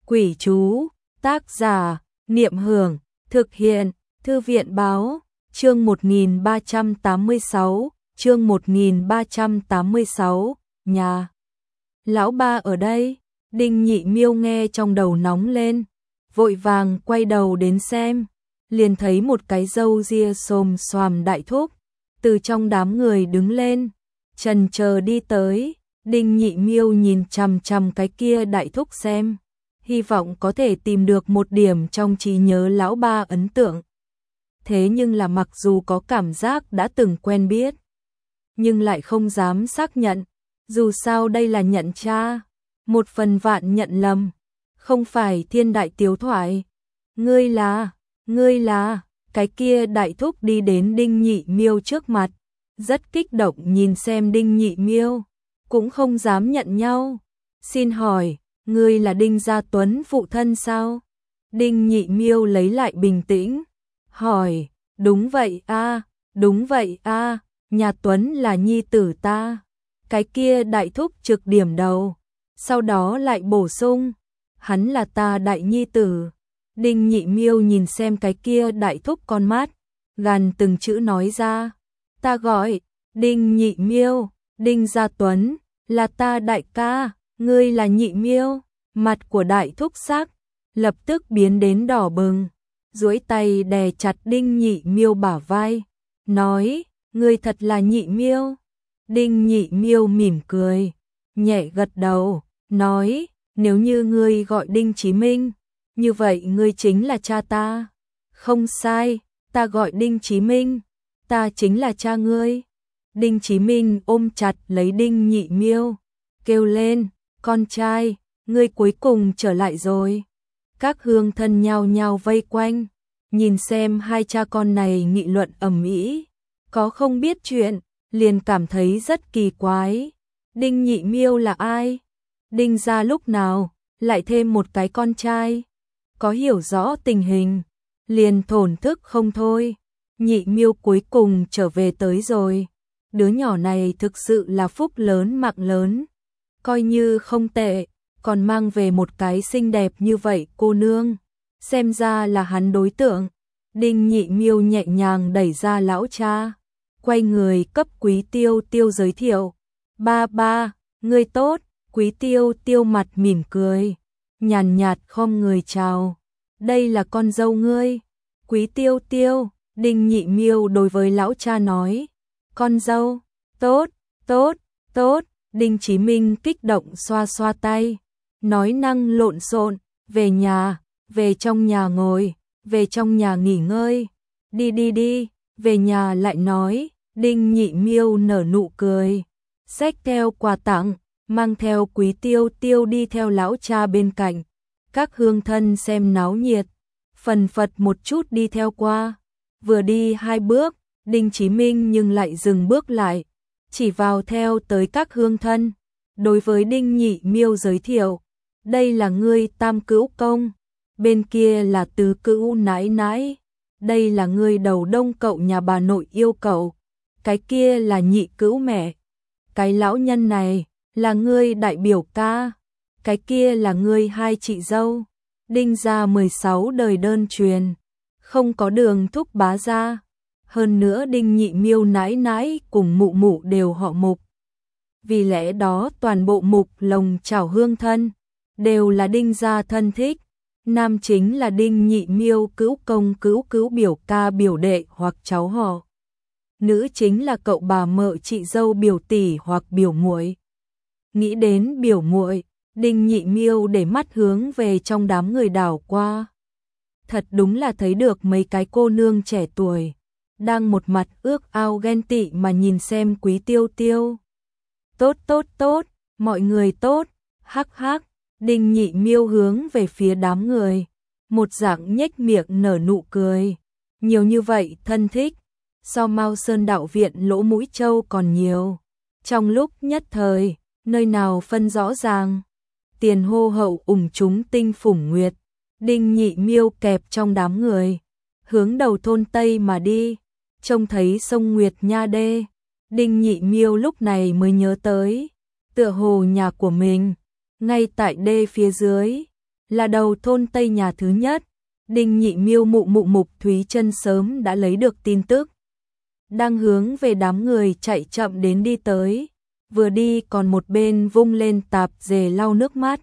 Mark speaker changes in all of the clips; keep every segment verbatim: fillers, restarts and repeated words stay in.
Speaker 1: Quỷ chú, tác giả, Niệm Hưởng, thực hiện, Thư viện báo, chương một nghìn ba trăm tám mươi sáu, chương một nghìn ba trăm tám mươi sáu, nhà. Lão ba ở đây, Đinh Nhị Miêu nghe trong đầu nóng lên, vội vàng quay đầu đến xem, liền thấy một cái râu ria xồm xoàm đại thúc, từ trong đám người đứng lên, chần chờ đi tới. Đinh Nhị Miêu nhìn chằm chằm cái kia đại thúc xem, hy vọng có thể tìm được một điểm trong trí nhớ lão ba ấn tượng. Thế nhưng là mặc dù có cảm giác đã từng quen biết, nhưng lại không dám xác nhận, dù sao đây là nhận cha, một phần vạn nhận lầm, không phải thiên đại tiếu thoại. Ngươi là, ngươi là, cái kia đại thúc đi đến Đinh Nhị Miêu trước mặt, rất kích động nhìn xem Đinh Nhị Miêu, cũng không dám nhận nhau. Xin hỏi, ngươi là Đinh Gia Tuấn phụ thân sao? Đinh Nhị Miêu lấy lại bình tĩnh, hỏi, đúng vậy a, đúng vậy a, nhà Tuấn là nhi tử ta. Cái kia đại thúc trực điểm đầu, sau đó lại bổ sung, hắn là ta đại nhi tử. Đinh Nhị Miêu nhìn xem cái kia đại thúc con mắt, gằn từng chữ nói ra, ta gọi Đinh Nhị Miêu, Đinh Gia Tuấn là ta đại ca, ngươi là Nhị Miêu. Mặt của đại thúc sắc lập tức biến đến đỏ bừng, duỗi tay đè chặt Đinh Nhị Miêu bả vai, nói, ngươi thật là Nhị Miêu. Đinh Nhị Miêu mỉm cười, nhẹ gật đầu, nói, nếu như ngươi gọi Đinh Chí Minh, như vậy ngươi chính là cha ta. Không sai, ta gọi Đinh Chí Minh, ta chính là cha ngươi. Đinh Chí Minh ôm chặt lấy Đinh Nhị Miêu, kêu lên, con trai, ngươi cuối cùng trở lại rồi. Các hương thân nhao nhao vây quanh, nhìn xem hai cha con này nghị luận ầm ĩ, có không biết chuyện, liền cảm thấy rất kỳ quái. Đinh Nhị Miêu là ai? Đinh gia lúc nào lại thêm một cái con trai? Có hiểu rõ tình hình, liền thổn thức không thôi. Nhị Miêu cuối cùng trở về tới rồi. Đứa nhỏ này thực sự là phúc lớn mạng lớn, coi như không tệ, còn mang về một cái xinh đẹp như vậy cô nương, xem ra là hắn đối tượng. Đinh Nhị Miêu nhẹ nhàng đẩy ra lão cha, quay người cấp Quý Tiêu Tiêu giới thiệu, ba ba, ngươi tốt. Quý Tiêu Tiêu mặt mỉm cười, nhàn nhạt khom người chào, đây là con dâu ngươi. Quý Tiêu Tiêu, Đinh Nhị Miêu đối với lão cha nói, con dâu, tốt, tốt, tốt. Đinh Chí Minh kích động xoa xoa tay, nói năng lộn xộn, về nhà, về trong nhà ngồi, về trong nhà nghỉ ngơi, đi đi đi, về nhà lại nói. Đinh Nhị Miêu nở nụ cười, xách theo quà tặng, mang theo Quý Tiêu Tiêu đi theo lão cha bên cạnh. Các hương thân xem náo nhiệt, phần phật một chút đi theo qua. Vừa đi hai bước, Đinh Chí Minh nhưng lại dừng bước lại, chỉ vào theo tới các hương thân, đối với Đinh Nhị Miêu giới thiệu, đây là ngươi tam cữu công, bên kia là tứ cữu nãi nãi, đây là ngươi đầu đông cậu nhà bà nội yêu cậu, cái kia là nhị cữu mẹ, cái lão nhân này là ngươi đại biểu ca, cái kia là ngươi hai chị dâu. Đinh gia mười sáu đời đơn truyền, không có đường thúc bá gia. Hơn nữa Đinh Nhị Miêu nãi nãi cùng mụ mụ đều họ Mục. Vì lẽ đó toàn bộ Mục lồng chảo hương thân đều là Đinh gia thân thích. Nam chính là Đinh Nhị Miêu cữu công cữu cữu biểu ca biểu đệ hoặc cháu họ. Nữ chính là cậu bà mợ chị dâu biểu tỷ hoặc biểu muội. Nghĩ đến biểu muội, Đinh Nhị Miêu để mắt hướng về trong đám người đảo qua. Thật đúng là thấy được mấy cái cô nương trẻ tuổi đang một mặt ước ao ghen tị mà nhìn xem Quý Tiêu Tiêu. Tốt tốt tốt, mọi người tốt, hắc hắc. Đinh Nhị Miêu hướng về phía đám người, một dạng nhếch miệng nở nụ cười. Nhiều như vậy thân thích, so Mao Sơn đạo viện lỗ mũi trâu còn nhiều. Trong lúc nhất thời, nơi nào phân rõ ràng, tiền hô hậu ủng chúng tinh phủng nguyệt. Đinh Nhị Miêu kẹp trong đám người, hướng đầu thôn Tây mà đi, trông thấy sông Nguyệt Nha đê. Đinh Nhị Miêu lúc này mới nhớ tới, tựa hồ nhà của mình ngay tại đê phía dưới. là đầu thôn Tây nhà thứ nhất. Đinh Nhị Miêu mụ mụ Mục Thúy Chân sớm đã lấy được tin tức, đang hướng về đám người chạy chậm đến đi tới, vừa đi còn một bên vung lên tạp dề lau nước mắt.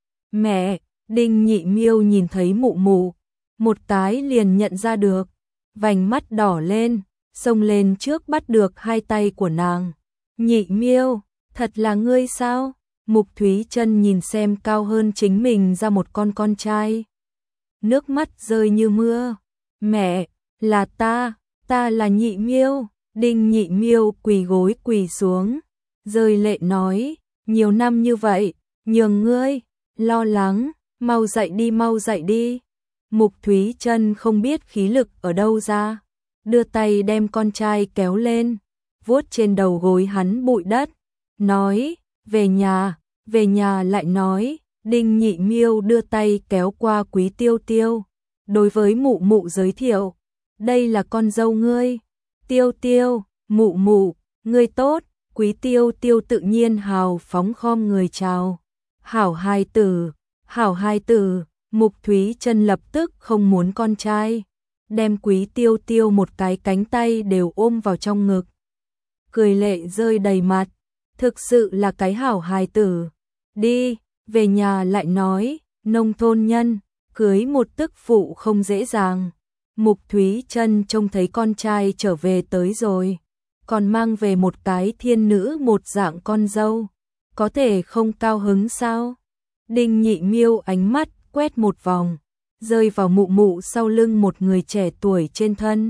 Speaker 1: Mẹ, Đinh Nhị Miêu nhìn thấy mụ mụ, một cái liền nhận ra được, vành mắt đỏ lên, xông lên trước bắt được hai tay của nàng. Nhị Miêu, thật là ngươi sao? Mục Thúy Chân nhìn xem cao hơn chính mình ra một con con trai. Nước mắt rơi như mưa. Mẹ, là ta, ta là Nhị Miêu. Đinh Nhị Miêu quỳ gối quỳ xuống, rơi lệ nói, nhiều năm như vậy, nhường ngươi, lo lắng, mau dậy đi mau dậy đi. Mục Thúy Chân không biết khí lực ở đâu ra, đưa tay đem con trai kéo lên, vuốt trên đầu gối hắn bụi đất, nói, về nhà, về nhà lại nói. Đinh Nhị Miêu đưa tay kéo qua Quý Tiêu Tiêu, đối với mụ mụ giới thiệu, đây là con dâu ngươi. Tiêu Tiêu, mụ mụ, ngươi tốt. Quý Tiêu Tiêu tự nhiên hào phóng khom người chào. Hảo hài tử, hảo hài tử. Mục Thúy Chân lập tức không muốn con trai, đem Quý Tiêu Tiêu một cái cánh tay đều ôm vào trong ngực, cười lệ rơi đầy mặt, thực sự là cái hảo hài tử. Đi, về nhà lại nói, nông thôn nhân, cưới một tức phụ không dễ dàng. Mục Thúy Chân trông thấy con trai trở về tới rồi, còn mang về một cái thiên nữ một dạng con dâu, có thể không cao hứng sao? Đinh Nhị Miêu ánh mắt quét một vòng, rơi vào mụ mụ sau lưng một người trẻ tuổi trên thân.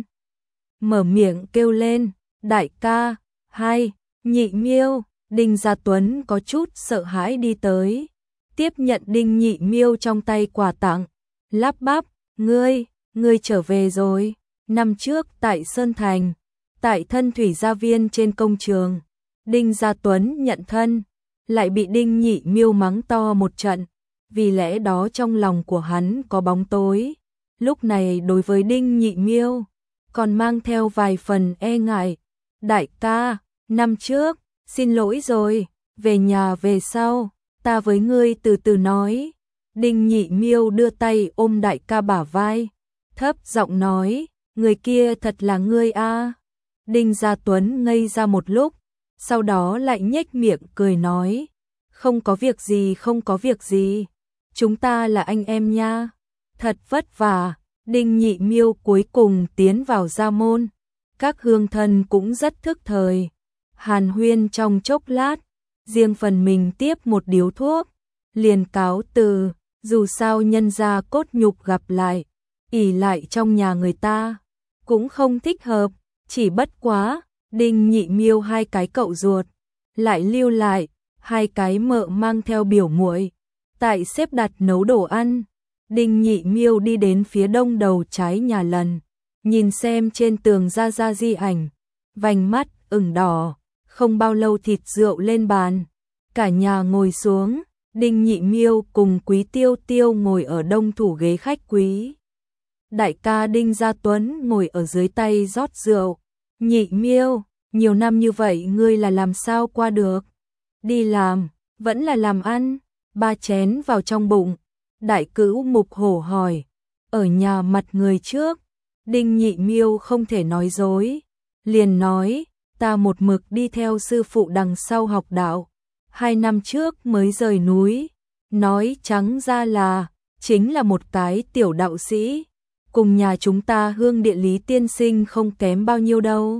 Speaker 1: Mở miệng kêu lên, đại ca, hai, Nhị Miêu. Đinh Gia Tuấn có chút sợ hãi đi tới, tiếp nhận Đinh Nhị Miêu trong tay quà tặng, lắp bắp, ngươi, ngươi trở về rồi. Năm trước tại Sơn Thành, tại Thân Thủy Gia Viên trên công trường, Đinh Gia Tuấn nhận thân, lại bị Đinh Nhị Miêu mắng to một trận, vì lẽ đó trong lòng của hắn có bóng tối. Lúc này đối với Đinh Nhị Miêu, còn mang theo vài phần e ngại. Đại ca, năm trước, xin lỗi rồi, về nhà về sau, ta với ngươi từ từ nói. Đinh Nhị Miêu đưa tay ôm đại ca bả vai, thấp giọng nói, người kia thật là ngươi a. Đinh Gia Tuấn ngây ra một lúc, sau đó lại nhếch miệng cười nói, không có việc gì không có việc gì, chúng ta là anh em nha. Thật vất vả, Đinh Nhị Miêu cuối cùng tiến vào gia môn, các hương thân cũng rất thức thời. Hàn huyên trong chốc lát, riêng phần mình tiếp một điếu thuốc, liền cáo từ, dù sao nhân gia cốt nhục gặp lại, ỷ lại trong nhà người ta, cũng không thích hợp, chỉ bất quá, Đinh Nhị Miêu hai cái cậu ruột, lại lưu lại, hai cái mợ mang theo biểu muội, tại xếp đặt nấu đồ ăn. Đinh Nhị Miêu đi đến phía đông đầu trái nhà lần, nhìn xem trên tường ra ra di ảnh, vành mắt ửng đỏ. Không bao lâu thịt rượu lên bàn, cả nhà ngồi xuống, Đinh Nhị Miêu cùng Quý Tiêu Tiêu ngồi ở đông thủ ghế khách quý. Đại ca Đinh Gia Tuấn ngồi ở dưới tay rót rượu. Nhị Miêu, nhiều năm như vậy ngươi là làm sao qua được? Đi làm, vẫn là làm ăn, ba chén vào trong bụng. Đại cữu Mục Hổ hỏi, ở nhà mặt người trước. Đinh Nhị Miêu không thể nói dối, liền nói, ta một mực đi theo sư phụ đằng sau học đạo, hai năm trước mới rời núi, nói trắng ra là, chính là một cái tiểu đạo sĩ, cùng nhà chúng ta Hương Địa Lý tiên sinh không kém bao nhiêu đâu.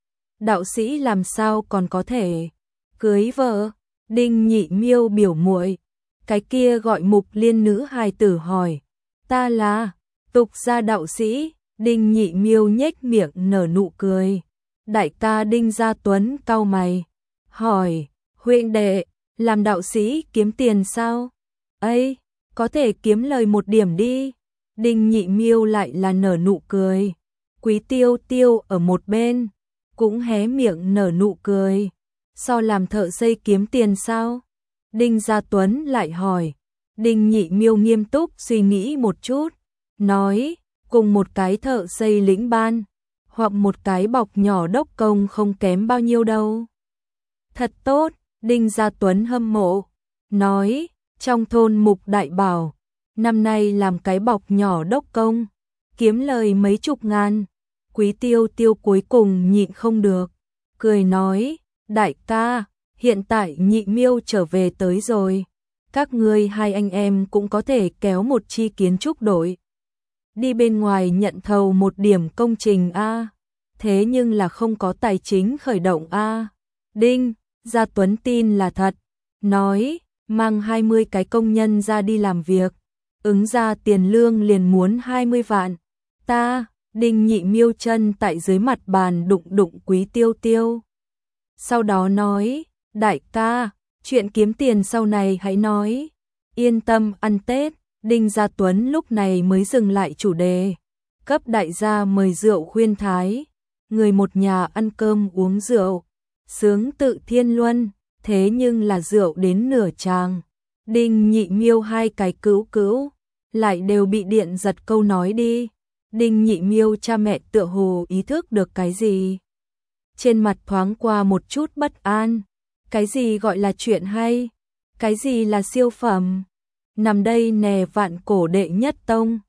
Speaker 1: Đạo sĩ làm sao còn có thể cưới vợ? Đinh Nhị Miêu biểu muội, cái kia gọi Mục Liên nữ hài tử hỏi, ta là tục gia đạo sĩ. Đinh Nhị Miêu nhếch miệng nở nụ cười. Đại ca Đinh Gia Tuấn cau mày, hỏi, huynh đệ, làm đạo sĩ kiếm tiền sao? Ấy, có thể kiếm lời một điểm đi. Đinh Nhị Miêu lại là nở nụ cười. Quý Tiêu Tiêu ở một bên, cũng hé miệng nở nụ cười. So làm thợ xây kiếm tiền sao? Đinh Gia Tuấn lại hỏi. Đinh Nhị Miêu nghiêm túc suy nghĩ một chút, nói, cùng một cái thợ xây lĩnh ban, hoặc một cái bọc nhỏ đốc công không kém bao nhiêu đâu. Thật tốt, Đinh Gia Tuấn hâm mộ, nói, trong thôn Mục Đại Bảo, năm nay làm cái bọc nhỏ đốc công, kiếm lời mấy chục ngàn. Quý Tiêu Tiêu cuối cùng nhịn không được, cười nói, đại ca, hiện tại Nhị Miêu trở về tới rồi, các ngươi hai anh em cũng có thể kéo một chi kiến trúc đội. Đi bên ngoài nhận thầu một điểm công trình a, thế nhưng là không có tài chính khởi động a. Đinh, Gia Tuấn tin là thật, nói, mang hai mươi cái công nhân ra đi làm việc, ứng ra tiền lương liền muốn hai mươi vạn. Ta, Đinh Nhị Miêu chân tại dưới mặt bàn đụng đụng Quý Tiêu Tiêu. Sau đó nói, đại ca, chuyện kiếm tiền sau này hãy nói, yên tâm ăn Tết. Đinh Gia Tuấn lúc này mới dừng lại chủ đề, cấp đại gia mời rượu khuyên thái, người một nhà ăn cơm uống rượu, sướng tự thiên luân, thế nhưng là rượu đến nửa tràng. Đinh Nhị Miêu hai cái cữu cữu, lại đều bị điện giật câu nói đi. Đinh Nhị Miêu cha mẹ tựa hồ ý thức được cái gì. Trên mặt thoáng qua một chút bất an, cái gì gọi là chuyện hay, cái gì là siêu phẩm. Nằm đây nè vạn cổ đệ nhất tông,